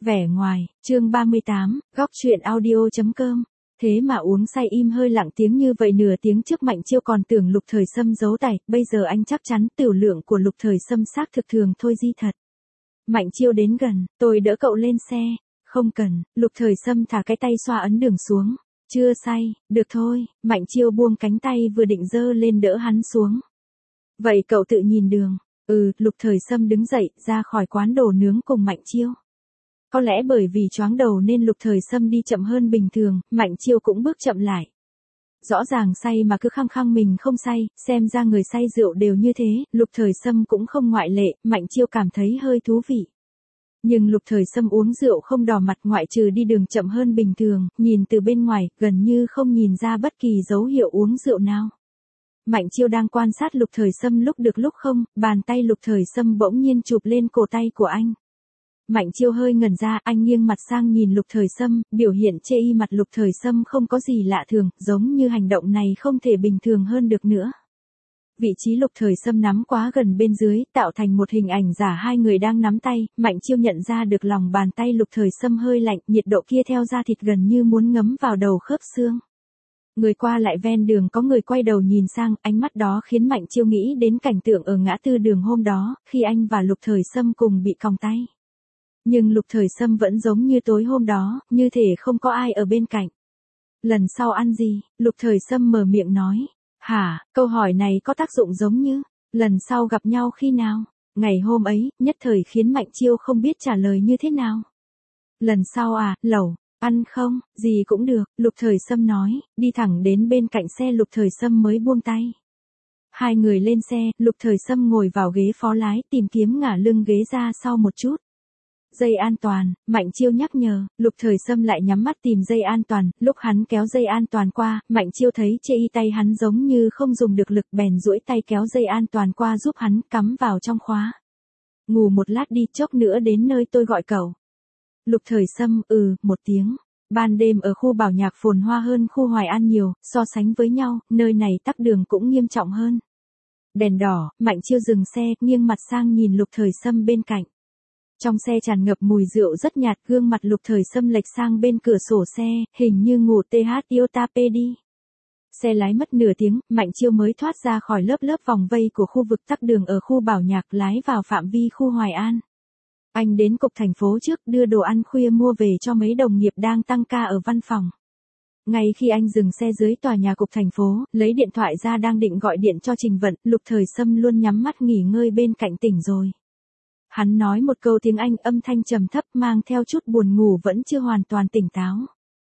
Vẻ ngoài, chương 38, góc truyện audio.com. Thế mà uống say im hơi lặng tiếng như vậy nửa tiếng trước Mạnh Chiêu còn tưởng Lục Thời Sâm giấu tài, bây giờ anh chắc chắn tiểu lượng của Lục Thời Sâm xác thực thường thôi di thật. Mạnh Chiêu đến gần, tôi đỡ cậu lên xe. Không cần, Lục Thời Sâm thả cái tay xoa ấn đường xuống. Chưa say, được thôi, Mạnh Chiêu buông cánh tay vừa định giơ lên đỡ hắn xuống. Vậy cậu tự nhìn đường. Lục Thời Sâm đứng dậy, ra khỏi quán đồ nướng cùng Mạnh Chiêu. Có lẽ bởi vì choáng đầu nên Lục Thời Sâm đi chậm hơn bình thường, Mạnh Chiêu cũng bước chậm lại. Rõ ràng say mà cứ khăng khăng mình không say, xem ra người say rượu đều như thế, Lục Thời Sâm cũng không ngoại lệ, Mạnh Chiêu cảm thấy hơi thú vị. Nhưng Lục Thời Sâm uống rượu không đỏ mặt ngoại trừ đi đường chậm hơn bình thường, nhìn từ bên ngoài, gần như không nhìn ra bất kỳ dấu hiệu uống rượu nào. Mạnh Chiêu đang quan sát Lục Thời Sâm lúc được lúc không, bàn tay Lục Thời Sâm bỗng nhiên chụp lên cổ tay của anh. Mạnh Chiêu hơi ngẩn ra, anh nghiêng mặt sang nhìn Lục Thời Sâm, biểu hiện chê y mặt Lục Thời Sâm không có gì lạ thường, giống như hành động này không thể bình thường hơn được nữa. Vị trí Lục Thời Sâm nắm quá gần bên dưới, tạo thành một hình ảnh giả hai người đang nắm tay, Mạnh Chiêu nhận ra được lòng bàn tay Lục Thời Sâm hơi lạnh, nhiệt độ kia theo da thịt gần như muốn ngấm vào đầu khớp xương. Người qua lại ven đường có người quay đầu nhìn sang, ánh mắt đó khiến Mạnh Chiêu nghĩ đến cảnh tượng ở ngã tư đường hôm đó, khi anh và Lục Thời Sâm cùng bị còng tay. Nhưng Lục Thời Sâm vẫn giống như tối hôm đó, như thể không có ai ở bên cạnh. Lần sau ăn gì? Lục Thời Sâm mở miệng nói. Hả, câu hỏi này có tác dụng giống như, lần sau gặp nhau khi nào? Ngày hôm ấy, nhất thời khiến Mạnh Chiêu không biết trả lời như thế nào. Lần sau à, lẩu, ăn không, gì cũng được, Lục Thời Sâm nói, đi thẳng đến bên cạnh xe Lục Thời Sâm mới buông tay. Hai người lên xe, Lục Thời Sâm ngồi vào ghế phó lái, tìm kiếm ngả lưng ghế ra sau một chút. Dây an toàn, Mạnh Chiêu nhắc nhở, Lục Thời Sâm lại nhắm mắt tìm dây an toàn, lúc hắn kéo dây an toàn qua, Mạnh Chiêu thấy chê y tay hắn giống như không dùng được lực bèn duỗi tay kéo dây an toàn qua giúp hắn cắm vào trong khóa. Ngủ một lát đi, chốc nữa đến nơi tôi gọi cậu. Lục Thời Sâm, một tiếng. Ban đêm ở khu Bảo Nhạc phồn hoa hơn khu Hoài An nhiều, so sánh với nhau, nơi này tắc đường cũng nghiêm trọng hơn. Đèn đỏ, Mạnh Chiêu dừng xe, nghiêng mặt sang nhìn Lục Thời Sâm bên cạnh. Trong xe tràn ngập mùi rượu rất nhạt, gương mặt Lục Thời Sâm lệch sang bên cửa sổ xe, hình như ngủ Toyota đi. Xe lái mất nửa tiếng, Mạnh Chiêu mới thoát ra khỏi lớp vòng vây của khu vực tắc đường ở khu Bảo Nhạc, lái vào phạm vi khu Hoài An. Anh đến cục thành phố trước, đưa đồ ăn khuya mua về cho mấy đồng nghiệp đang tăng ca ở văn phòng. Ngay khi anh dừng xe dưới tòa nhà cục thành phố, lấy điện thoại ra đang định gọi điện cho Trình Vận, Lục Thời Sâm luôn nhắm mắt nghỉ ngơi bên cạnh tỉnh rồi. Hắn nói một câu tiếng Anh âm thanh trầm thấp mang theo chút buồn ngủ vẫn chưa hoàn toàn tỉnh táo.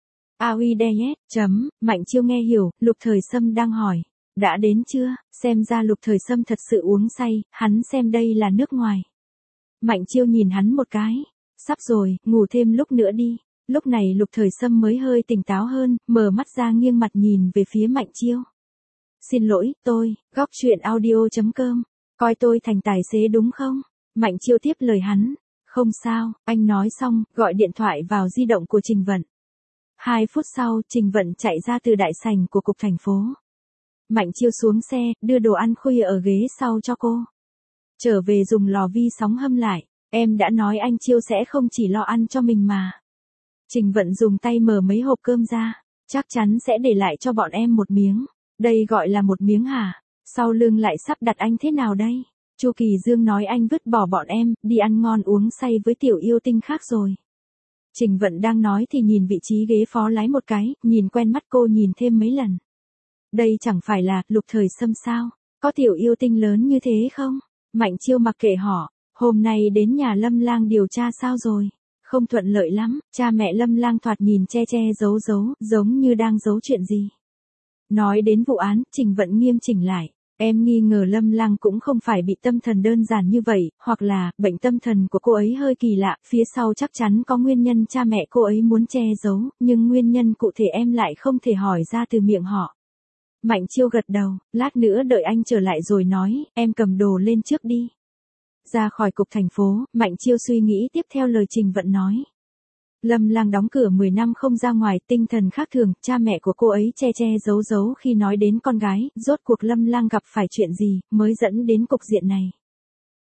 Mạnh Chiêu nghe hiểu, Lục Thời Sâm đang hỏi. Đã đến chưa? Xem ra Lục Thời Sâm thật sự uống say, hắn xem đây là nước ngoài. Mạnh Chiêu nhìn hắn một cái. Sắp rồi, ngủ thêm lúc nữa đi. Lúc này Lục Thời Sâm mới hơi tỉnh táo hơn, mở mắt ra nghiêng mặt nhìn về phía Mạnh Chiêu. Xin lỗi, góc truyện audio.com. Coi tôi thành tài xế đúng không? Mạnh Chiêu tiếp lời hắn. Không sao, anh nói xong, gọi điện thoại vào di động của Trình Vận. 2 phút sau, Trình Vận chạy ra từ đại sảnh của cục thành phố. Mạnh Chiêu xuống xe, đưa đồ ăn khuya ở ghế sau cho cô. Trở về dùng lò vi sóng hâm lại. Em đã nói anh Chiêu sẽ không chỉ lo ăn cho mình mà. Trình Vận dùng tay mở mấy hộp cơm ra. Chắc chắn sẽ để lại cho bọn em một miếng. Đây gọi là một miếng hả? Sau lưng lại sắp đặt anh thế nào đây? Chu Kỳ Dương nói anh vứt bỏ bọn em, đi ăn ngon uống say với tiểu yêu tinh khác rồi. Trình Vận đang nói thì nhìn vị trí ghế phó lái một cái, nhìn quen mắt cô nhìn thêm mấy lần. Đây chẳng phải là Lục Thời Sâm sao? Có tiểu yêu tinh lớn như thế không? Mạnh Chiêu mặc kệ họ, hôm nay đến nhà Lâm Lang điều tra sao rồi? Không thuận lợi lắm, cha mẹ Lâm Lang thoạt nhìn che giấu, giống như đang giấu chuyện gì. Nói đến vụ án, Trình Vận nghiêm chỉnh lại. Em nghi ngờ Lâm Lang cũng không phải bị tâm thần đơn giản như vậy, hoặc là, bệnh tâm thần của cô ấy hơi kỳ lạ, phía sau chắc chắn có nguyên nhân cha mẹ cô ấy muốn che giấu, nhưng nguyên nhân cụ thể em lại không thể hỏi ra từ miệng họ. Mạnh Chiêu gật đầu, lát nữa đợi anh trở lại rồi nói, em cầm đồ lên trước đi. Ra khỏi cục thành phố, Mạnh Chiêu suy nghĩ tiếp theo lời Trình Vận nói. Lâm Lang đóng cửa 10 năm không ra ngoài, tinh thần khác thường, cha mẹ của cô ấy che giấu khi nói đến con gái, rốt cuộc Lâm Lang gặp phải chuyện gì, mới dẫn đến cục diện này.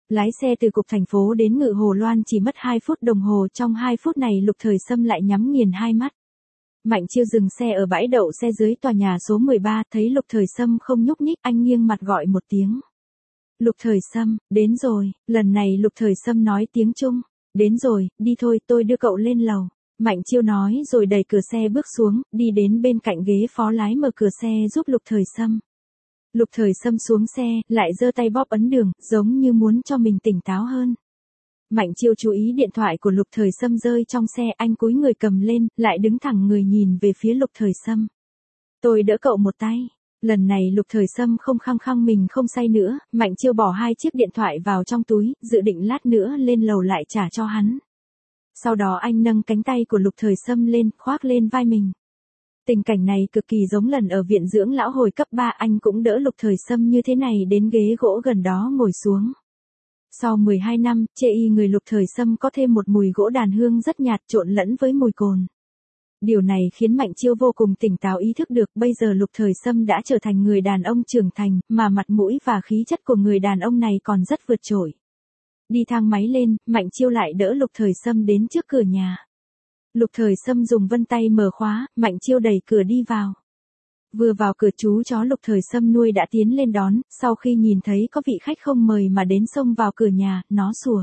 Lái xe từ cục thành phố đến Ngự Hồ Loan chỉ mất 2 phút đồng hồ, trong 2 phút này Lục Thời Sâm lại nhắm nghiền hai mắt. Mạnh Chiêu dừng xe ở bãi đậu xe dưới tòa nhà số 13, thấy Lục Thời Sâm không nhúc nhích, anh nghiêng mặt gọi một tiếng. Lục Thời Sâm, đến rồi, lần này Lục Thời Sâm nói tiếng Trung. Đến rồi, đi thôi, tôi đưa cậu lên lầu. Mạnh Chiêu nói rồi đẩy cửa xe bước xuống, đi đến bên cạnh ghế phó lái mở cửa xe giúp Lục Thời Sâm. Lục Thời Sâm xuống xe, lại giơ tay bóp ấn đường, giống như muốn cho mình tỉnh táo hơn. Mạnh Chiêu chú ý điện thoại của Lục Thời Sâm rơi trong xe, anh cúi người cầm lên, lại đứng thẳng người nhìn về phía Lục Thời Sâm. Tôi đỡ cậu một tay. Lần này Lục Thời Sâm không khăng khăng mình không say nữa, Mạnh Chiêu bỏ 2 chiếc điện thoại vào trong túi, dự định lát nữa lên lầu lại trả cho hắn. Sau đó anh nâng cánh tay của Lục Thời Sâm lên, khoác lên vai mình. Tình cảnh này cực kỳ giống lần ở viện dưỡng lão hồi cấp 3, anh cũng đỡ Lục Thời Sâm như thế này đến ghế gỗ gần đó ngồi xuống. Sau 12 năm, chê y người Lục Thời Sâm có thêm một mùi gỗ đàn hương rất nhạt trộn lẫn với mùi cồn. Điều này khiến Mạnh Chiêu vô cùng tỉnh táo, ý thức được bây giờ Lục Thời Sâm đã trở thành người đàn ông trưởng thành, mà mặt mũi và khí chất của người đàn ông này còn rất vượt trội. Đi thang máy lên, Mạnh Chiêu lại đỡ Lục Thời Sâm đến trước cửa nhà. Lục Thời Sâm dùng vân tay mở khóa, Mạnh Chiêu đẩy cửa đi vào. Vừa vào cửa, chú chó Lục Thời Sâm nuôi đã tiến lên đón, sau khi nhìn thấy có vị khách không mời mà đến xông vào cửa nhà, nó sủa.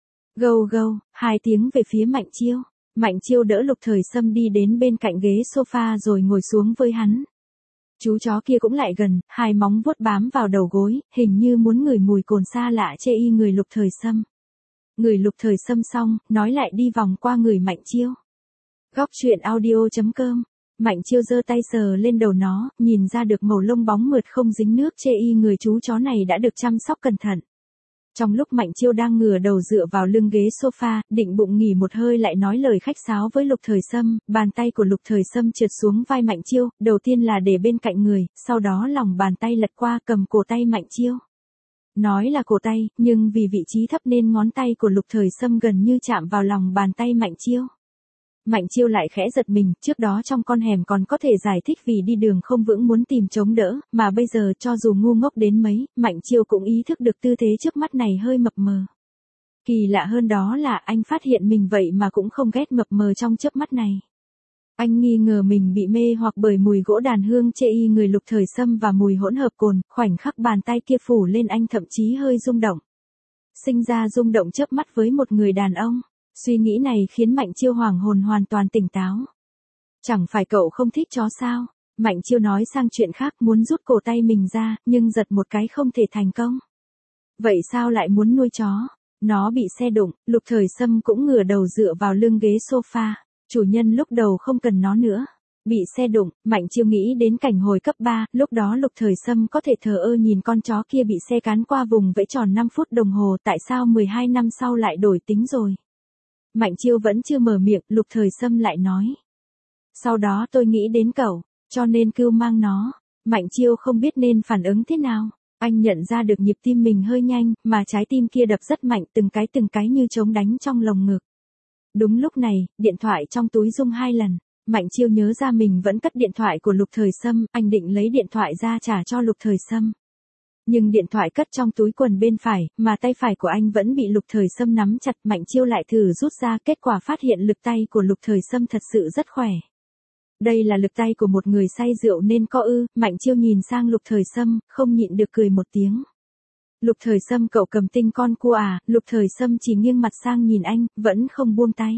Gâu gâu, 2 tiếng về phía Mạnh Chiêu. Mạnh Chiêu đỡ Lục Thời Sâm đi đến bên cạnh ghế sofa rồi ngồi xuống với hắn. Chú chó kia cũng lại gần, 2 móng vuốt bám vào đầu gối, hình như muốn ngửi mùi cồn xa lạ chê y người Lục Thời Sâm. Người Lục Thời Sâm xong, nói lại đi vòng qua người Mạnh Chiêu. Góc truyện audio.com. Mạnh Chiêu giơ tay sờ lên đầu nó, nhìn ra được màu lông bóng mượt không dính nước chê y người chú chó này đã được chăm sóc cẩn thận. Trong lúc Mạnh Chiêu đang ngửa đầu dựa vào lưng ghế sofa, định bụng nghỉ một hơi lại nói lời khách sáo với Lục Thời Sâm, bàn tay của Lục Thời Sâm trượt xuống vai Mạnh Chiêu, đầu tiên là để bên cạnh người, sau đó lòng bàn tay lật qua cầm cổ tay Mạnh Chiêu. Nói là cổ tay, nhưng vì vị trí thấp nên ngón tay của Lục Thời Sâm gần như chạm vào lòng bàn tay Mạnh Chiêu. Mạnh Chiêu lại khẽ giật mình, trước đó trong con hẻm còn có thể giải thích vì đi đường không vững muốn tìm chống đỡ, mà bây giờ cho dù ngu ngốc đến mấy, Mạnh Chiêu cũng ý thức được tư thế trước mắt này hơi mập mờ. Kỳ lạ hơn đó là anh phát hiện mình vậy mà cũng không ghét mập mờ trong chớp mắt này. Anh nghi ngờ mình bị mê hoặc bởi mùi gỗ đàn hương chê y người Lục Thời Sâm và mùi hỗn hợp cồn, khoảnh khắc bàn tay kia phủ lên anh thậm chí hơi rung động. Sinh ra rung động chớp mắt với một người đàn ông. Suy nghĩ này khiến Mạnh Chiêu hoàng hồn hoàn toàn tỉnh táo. Chẳng phải cậu không thích chó sao? Mạnh Chiêu nói sang chuyện khác, muốn rút cổ tay mình ra, nhưng giật một cái không thể thành công. Vậy sao lại muốn nuôi chó? Nó bị xe đụng, Lục Thời Sâm cũng ngửa đầu dựa vào lưng ghế sofa. Chủ nhân lúc đầu không cần nó nữa. Bị xe đụng, Mạnh Chiêu nghĩ đến cảnh hồi cấp 3, lúc đó Lục Thời Sâm có thể thờ ơ nhìn con chó kia bị xe cán qua vùng vẫy tròn 5 phút đồng hồ, tại sao 12 năm sau lại đổi tính rồi? Mạnh Chiêu vẫn chưa mở miệng, Lục Thời Sâm lại nói. Sau đó tôi nghĩ đến cậu, cho nên cưu mang nó. Mạnh Chiêu không biết nên phản ứng thế nào. Anh nhận ra được nhịp tim mình hơi nhanh, mà trái tim kia đập rất mạnh, từng cái như trống đánh trong lồng ngực. Đúng lúc này, điện thoại trong túi rung 2 lần. Mạnh Chiêu nhớ ra mình vẫn cất điện thoại của Lục Thời Sâm, anh định lấy điện thoại ra trả cho Lục Thời Sâm. Nhưng điện thoại cất trong túi quần bên phải, mà tay phải của anh vẫn bị Lục Thời Sâm nắm chặt. Mạnh Chiêu lại thử rút ra, kết quả phát hiện lực tay của Lục Thời Sâm thật sự rất khỏe. Đây là lực tay của một người say rượu nên có ư? Mạnh Chiêu nhìn sang Lục Thời Sâm, không nhịn được cười một tiếng. Lục Thời Sâm, cậu cầm tinh con cua à? Lục Thời Sâm chỉ nghiêng mặt sang nhìn anh, vẫn không buông tay.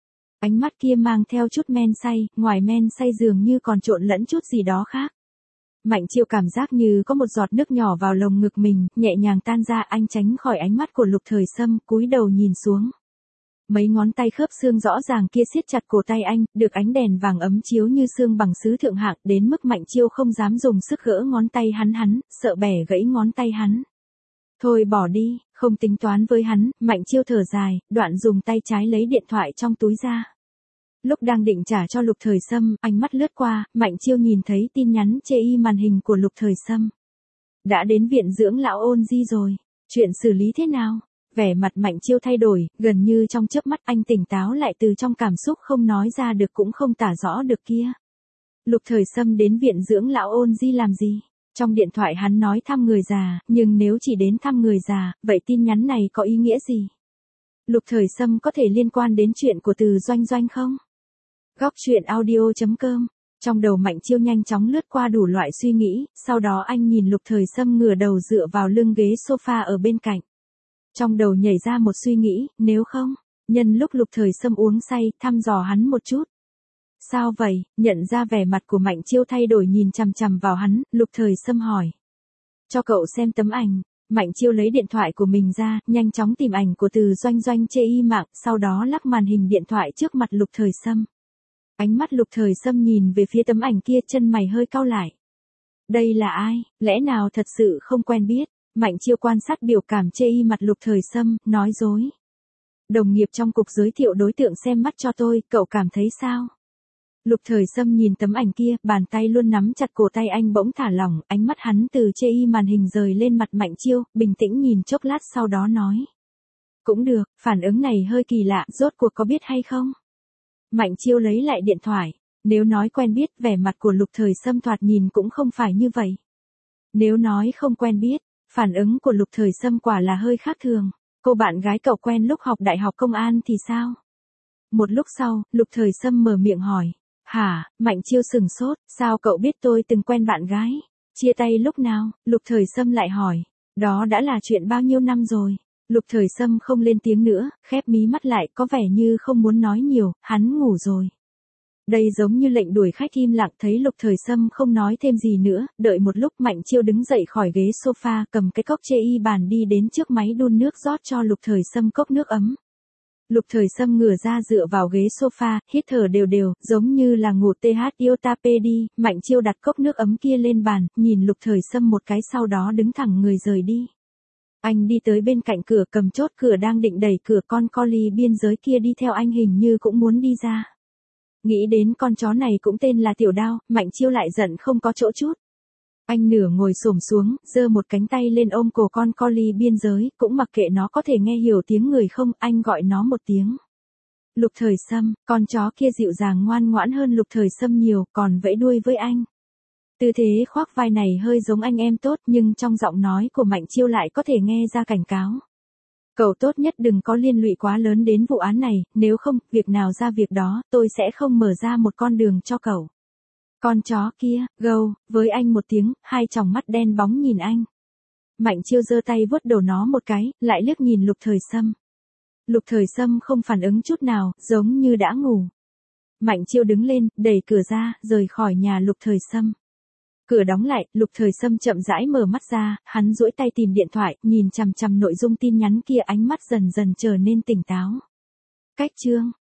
Ánh mắt kia mang theo chút men say, ngoài men say dường như còn trộn lẫn chút gì đó khác. Mạnh Chiêu cảm giác như có một giọt nước nhỏ vào lồng ngực mình, nhẹ nhàng tan ra, anh tránh khỏi ánh mắt của Lục Thời Sâm, cúi đầu nhìn xuống. Mấy ngón tay khớp xương rõ ràng kia siết chặt cổ tay anh, được ánh đèn vàng ấm chiếu như xương bằng sứ thượng hạng, đến mức Mạnh Chiêu không dám dùng sức gỡ ngón tay hắn, sợ bẻ gãy ngón tay hắn. Thôi bỏ đi, không tính toán với hắn, Mạnh Chiêu thở dài, đoạn dùng tay trái lấy điện thoại trong túi ra. Lúc đang định trả cho Lục Thời Sâm, ánh mắt lướt qua, Mạnh Chiêu nhìn thấy tin nhắn chê y màn hình của Lục Thời Sâm. Đã đến viện dưỡng lão Ôn Di rồi, chuyện xử lý thế nào? Vẻ mặt Mạnh Chiêu thay đổi, gần như trong chớp mắt anh tỉnh táo lại từ trong cảm xúc không nói ra được cũng không tả rõ được kia. Lục Thời Sâm đến viện dưỡng lão Ôn Di làm gì? Trong điện thoại hắn nói thăm người già, nhưng nếu chỉ đến thăm người già, vậy tin nhắn này có ý nghĩa gì? Lục Thời Sâm có thể liên quan đến chuyện của Từ Doanh Doanh không? Góc truyện audio.com. Trong đầu Mạnh Chiêu nhanh chóng lướt qua đủ loại suy nghĩ, sau đó anh nhìn Lục Thời Sâm ngửa đầu dựa vào lưng ghế sofa ở bên cạnh. Trong đầu nhảy ra một suy nghĩ, nếu không, nhân lúc Lục Thời Sâm uống say, thăm dò hắn một chút. Sao vậy? Nhận ra vẻ mặt của Mạnh Chiêu thay đổi nhìn chằm chằm vào hắn, Lục Thời Sâm hỏi. Cho cậu xem tấm ảnh. Mạnh Chiêu lấy điện thoại của mình ra, nhanh chóng tìm ảnh của Từ Doanh Doanh trên mạng, sau đó lắc màn hình điện thoại trước mặt Lục Thời Sâm. Ánh mắt Lục Thời Sâm nhìn về phía tấm ảnh kia, chân mày hơi cau lại. Đây là ai? Lẽ nào thật sự không quen biết? Mạnh Chiêu quan sát biểu cảm trên mặt Lục Thời Sâm, nói dối. Đồng nghiệp trong cục giới thiệu đối tượng xem mắt cho tôi, cậu cảm thấy sao? Lục Thời Sâm nhìn tấm ảnh kia, bàn tay luôn nắm chặt cổ tay anh bỗng thả lỏng, ánh mắt hắn từ trên màn hình rời lên mặt Mạnh Chiêu, bình tĩnh nhìn chốc lát sau đó nói. Cũng được, phản ứng này hơi kỳ lạ, rốt cuộc có biết hay không? Mạnh Chiêu lấy lại điện thoại, nếu nói quen biết, vẻ mặt của Lục Thời Sâm thoạt nhìn cũng không phải như vậy. Nếu nói không quen biết, phản ứng của Lục Thời Sâm quả là hơi khác thường. Cô bạn gái cậu quen lúc học đại học công an thì sao? Một lúc sau, Lục Thời Sâm mở miệng hỏi. Hả? Mạnh Chiêu sừng sốt, sao cậu biết tôi từng quen bạn gái? Chia tay lúc nào? Lục Thời Sâm lại hỏi. Đó đã là chuyện bao nhiêu năm rồi? Lục Thời Sâm không lên tiếng nữa, khép mí mắt lại, có vẻ như không muốn nói nhiều, hắn ngủ rồi. Đây giống như lệnh đuổi khách, im lặng. Thấy Lục Thời Sâm không nói thêm gì nữa, đợi một lúc Mạnh Chiêu đứng dậy khỏi ghế sofa, cầm cái cốc trên bàn đi đến trước máy đun nước rót cho Lục Thời Sâm cốc nước ấm. Lục Thời Sâm ngửa ra dựa vào ghế sofa, hít thở đều đều, giống như là ngủ THIOTAPD. Mạnh Chiêu đặt cốc nước ấm kia lên bàn, nhìn Lục Thời Sâm một cái sau đó đứng thẳng người rời đi. Anh đi tới bên cạnh cửa, cầm chốt cửa đang định đẩy cửa, con collie biên giới kia đi theo anh hình như cũng muốn đi ra. Nghĩ đến con chó này cũng tên là Tiểu Đao, Mạnh Chiêu lại giận không có chỗ chút. Anh nửa ngồi xổm xuống, giơ một cánh tay lên ôm cổ con collie biên giới, cũng mặc kệ nó có thể nghe hiểu tiếng người không, anh gọi nó một tiếng. Lục Thời Sâm, con chó kia dịu dàng ngoan ngoãn hơn Lục Thời Sâm nhiều, còn vẫy đuôi với anh. Tư thế khoác vai này hơi giống anh em tốt, nhưng trong giọng nói của Mạnh Chiêu lại có thể nghe ra cảnh cáo. Cậu tốt nhất đừng có liên lụy quá lớn đến vụ án này, nếu không, việc nào ra việc đó, tôi sẽ không mở ra một con đường cho cậu. Con chó kia, gâu, với anh một tiếng, hai tròng mắt đen bóng nhìn anh. Mạnh Chiêu giơ tay vuốt đầu nó một cái, lại liếc nhìn Lục Thời Sâm. Lục Thời Sâm không phản ứng chút nào, giống như đã ngủ. Mạnh Chiêu đứng lên, đẩy cửa ra, rời khỏi nhà Lục Thời Sâm. Cửa đóng lại, Lục Thời Sâm chậm rãi mở mắt ra, hắn duỗi tay tìm điện thoại, nhìn chằm chằm nội dung tin nhắn kia, ánh mắt dần dần trở nên tỉnh táo. Cách chương